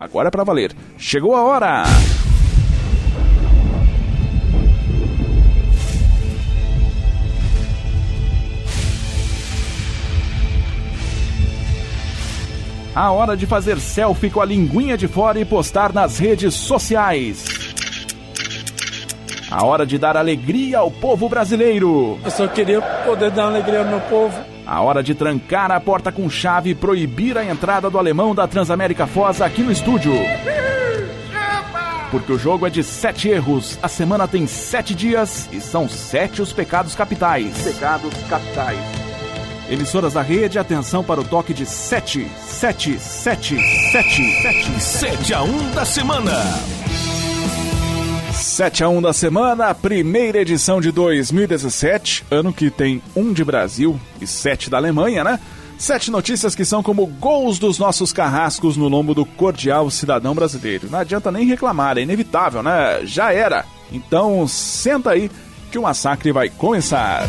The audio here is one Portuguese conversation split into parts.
Agora é pra valer. Chegou a hora! A hora de fazer selfie com a linguinha de fora e postar nas redes sociais. A hora de dar alegria ao povo brasileiro. Eu só queria poder dar alegria ao meu povo. A hora de trancar a porta com chave e proibir a entrada do alemão da Transamérica Foz aqui no estúdio. Porque o jogo é de 7 erros, a semana tem 7 dias e são 7 os pecados capitais. Pecados capitais. Emissoras da rede, atenção para o toque de 7, 7, 7, 7, 7. 7-1 da semana. 7-1 da semana, primeira edição de 2017, ano que tem 1 de Brasil e 7 da Alemanha, né? 7 notícias que são como gols dos nossos carrascos no lombo do cordial cidadão brasileiro. Não adianta nem reclamar, é inevitável, né? Já era. Então, senta aí que o massacre vai começar.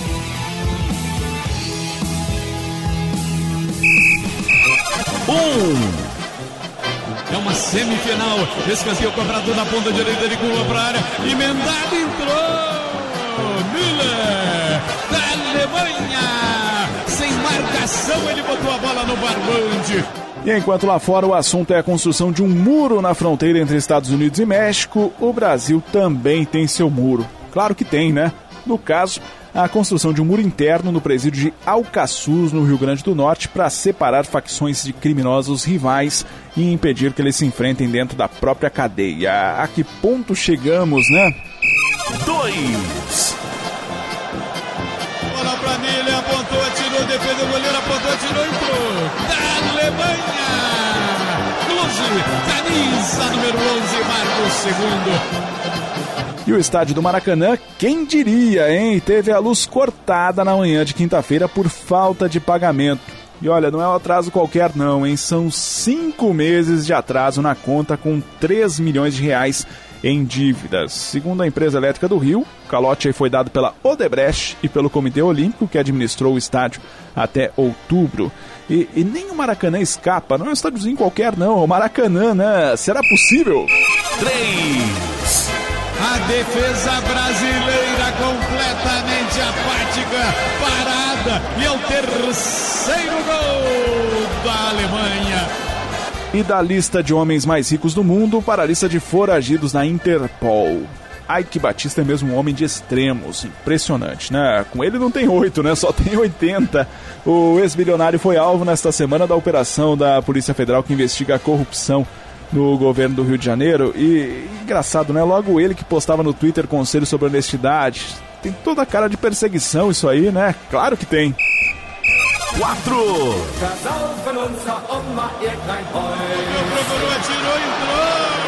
É uma semifinal. Escanteio cobrado na ponta direita de curva para a área. Emendado, entrou. Müller, da Alemanha. Sem marcação, ele botou a bola no barbante. E enquanto lá fora o assunto é a construção de um muro na fronteira entre Estados Unidos e México, o Brasil também tem seu muro. Claro que tem, né? No caso, a construção de um muro interno no presídio de Alcaçuz, no Rio Grande do Norte, para separar facções de criminosos rivais e impedir que eles se enfrentem dentro da própria cadeia. A que ponto chegamos, né? 2. Bola pra Miller, apontou, atirou, defendeu o goleiro, apontou, atirou, entrou. Da Alemanha! Klose, camisa número 11, marca o segundo. E o estádio do Maracanã, quem diria, hein? Teve a luz cortada na manhã de quinta-feira por falta de pagamento. E olha, não é um atraso qualquer não, hein? São 5 meses de atraso na conta com 3 milhões de reais em dívidas. Segundo a empresa elétrica do Rio, o calote aí foi dado pela Odebrecht e pelo Comitê Olímpico, que administrou o estádio até outubro. E nem o Maracanã escapa, não é um estádiozinho qualquer não, é o Maracanã, né? Será possível? 3. A defesa brasileira completamente apática, parada, e é o terceiro gol da Alemanha. E da lista de homens mais ricos do mundo para a lista de foragidos na Interpol. Ike Batista é mesmo um homem de extremos, impressionante, né? Com ele não tem 8, né? Só tem 80. O ex-bilionário foi alvo nesta semana da operação da Polícia Federal que investiga a corrupção no governo do Rio de Janeiro. E engraçado, né? Logo ele que postava no Twitter conselhos sobre honestidade. Tem toda a cara de perseguição isso aí, né? Claro que tem. 4. Procurou, atirou, entrou.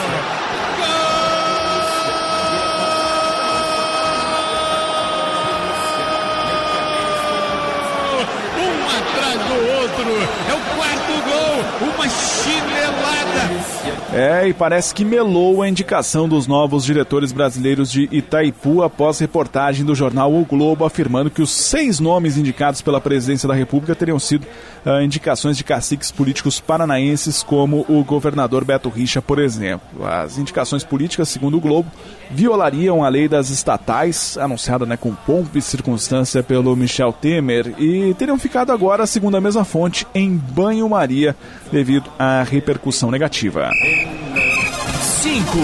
Atrás do outro, é o quarto gol, uma chinelada. É, e parece que melou a indicação dos novos diretores brasileiros de Itaipu após reportagem do jornal O Globo afirmando que os 6 nomes indicados pela presidência da República teriam sido indicações de caciques políticos paranaenses, como o governador Beto Richa, por exemplo. As indicações políticas, segundo o Globo, violariam a lei das estatais, anunciada, né, com pompa e circunstância pelo Michel Temer, e teriam ficado agora, segundo a mesma fonte, em banho-maria devido à repercussão negativa. 5.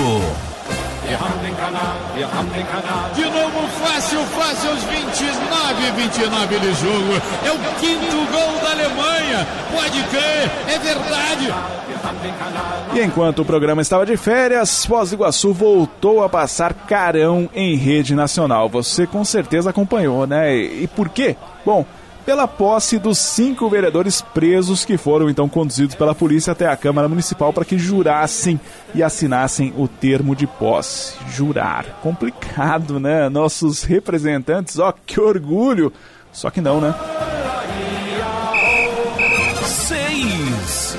De novo, fácil, aos 29 de jogo. É o 5º gol da Alemanha. Pode crer, é verdade. E enquanto o programa estava de férias, Foz do Iguaçu voltou a passar carão em rede nacional. Você com certeza acompanhou, né? E por quê? Bom, pela posse dos 5 vereadores presos que foram então conduzidos pela polícia até a Câmara Municipal para que jurassem e assinassem o termo de posse. Jurar. Complicado, né? Nossos representantes, ó, que orgulho. Só que não, né? 6.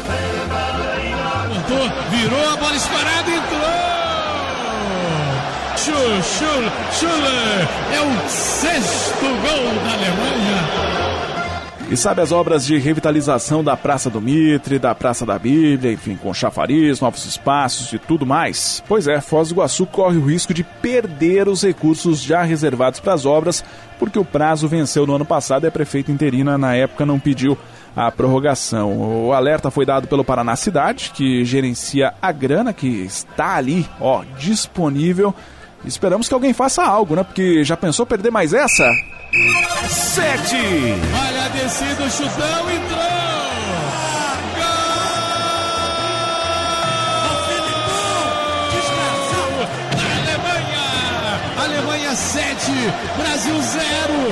Virou a bola escorada, entrou. Schuller, é o 6º gol da Alemanha. E sabe as obras de revitalização da Praça do Mitre, da Praça da Bíblia, enfim, com chafariz, novos espaços e tudo mais? Pois é, Foz do Iguaçu corre o risco de perder os recursos já reservados para as obras, porque o prazo venceu no ano passado e a prefeita interina na época não pediu a prorrogação. O alerta foi dado pelo Paraná Cidade, que gerencia a grana que está ali, disponível. Esperamos que alguém faça algo, né? Porque já pensou perder mais essa? 7. Olha a descida, o chutão, entrou! Gol! Alemanha 7, Brasil 0.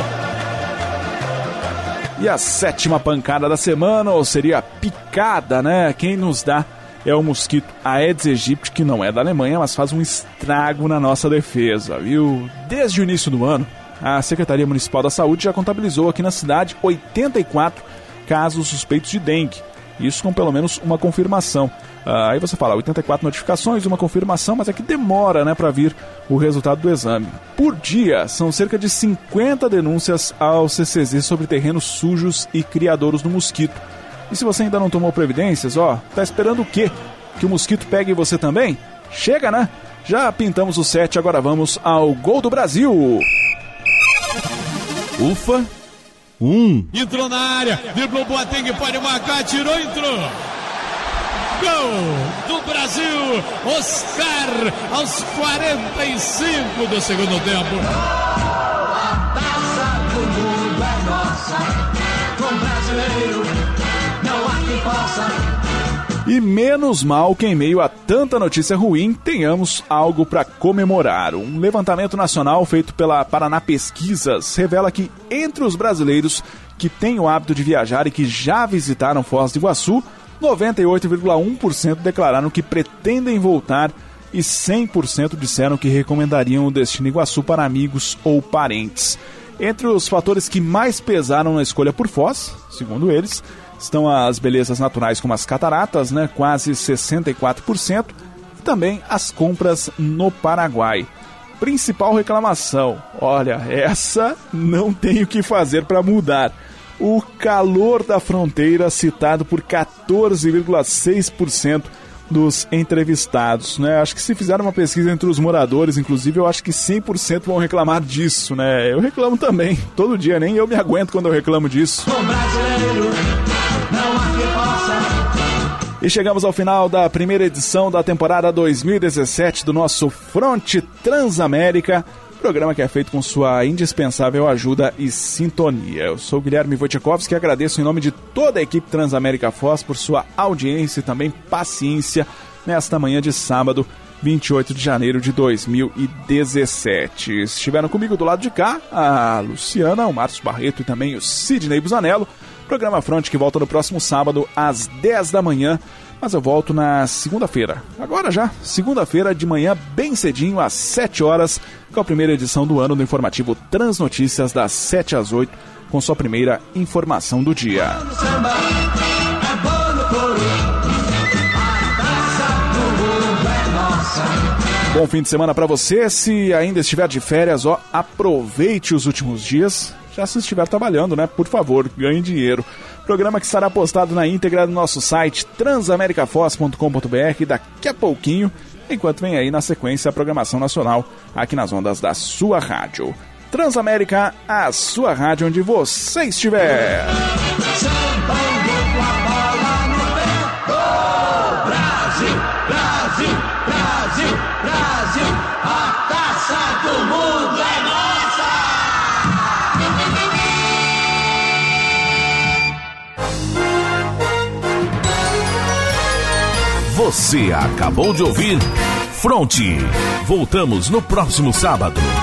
E a 7ª pancada da semana, ou seria a picada, né? Quem nos dá é o mosquito Aedes aegypti, que não é da Alemanha, mas faz um estrago na nossa defesa, viu? Desde o início do ano, a Secretaria Municipal da Saúde já contabilizou aqui na cidade 84 casos suspeitos de dengue. Isso com pelo menos uma confirmação. Aí você fala, 84 notificações, uma confirmação, mas é que demora, né, para vir o resultado do exame. Por dia, são cerca de 50 denúncias ao CCZ sobre terrenos sujos e criadouros do mosquito. E se você ainda não tomou providências, tá esperando o quê? Que o mosquito pegue você também? Chega, né? Já pintamos o 7, agora vamos ao gol do Brasil. Ufa. 1. Entrou na área, driblou Boateng, pode marcar, tirou, entrou. Gol do Brasil, Oscar, aos 45 do segundo tempo. A taça do mundo é nossa, com brasileiro não há quem possa. E menos mal que em meio a tanta notícia ruim, tenhamos algo para comemorar. Um levantamento nacional feito pela Paraná Pesquisas revela que entre os brasileiros que têm o hábito de viajar e que já visitaram Foz do Iguaçu, 98,1% declararam que pretendem voltar e 100% disseram que recomendariam o destino Iguaçu para amigos ou parentes. Entre os fatores que mais pesaram na escolha por Foz, segundo eles, estão as belezas naturais como as cataratas, né, quase 64%, e também as compras no Paraguai. Principal reclamação, olha, essa não tem o que fazer para mudar. O calor da fronteira citado por 14,6% dos entrevistados, né? Acho que se fizer uma pesquisa entre os moradores, inclusive, eu acho que 100% vão reclamar disso, né? Eu reclamo também, todo dia, nem eu me aguento quando eu reclamo disso. E chegamos ao final da primeira edição da temporada 2017 do nosso Fronte Transamérica, programa que é feito com sua indispensável ajuda e sintonia. Eu sou o Guilherme Wojciechowski e agradeço em nome de toda a equipe Transamérica Foz por sua audiência e também paciência nesta manhã de sábado, 28 de janeiro de 2017. Estiveram comigo do lado de cá a Luciana, o Márcio Barreto e também o Sidney Busanello. Programa Fronte que volta no próximo sábado às 10 da manhã, mas eu volto na segunda-feira. Agora já, segunda-feira de manhã, bem cedinho, às 7 horas, com a primeira edição do ano do informativo Transnotícias, das 7 às 8, com sua primeira informação do dia. Bom fim de semana para você. Se ainda estiver de férias, aproveite os últimos dias. Já se estiver trabalhando, né? Por favor, ganhe dinheiro. Programa que estará postado na íntegra no nosso site transamericafoz.com.br daqui a pouquinho, enquanto vem aí na sequência a programação nacional aqui nas ondas da sua rádio. Transamérica, a sua rádio onde você estiver. Brasil, Brasil, Brasil, Brasil, a taça do mundo é nossa! Você acabou de ouvir Fronte. Voltamos no próximo sábado.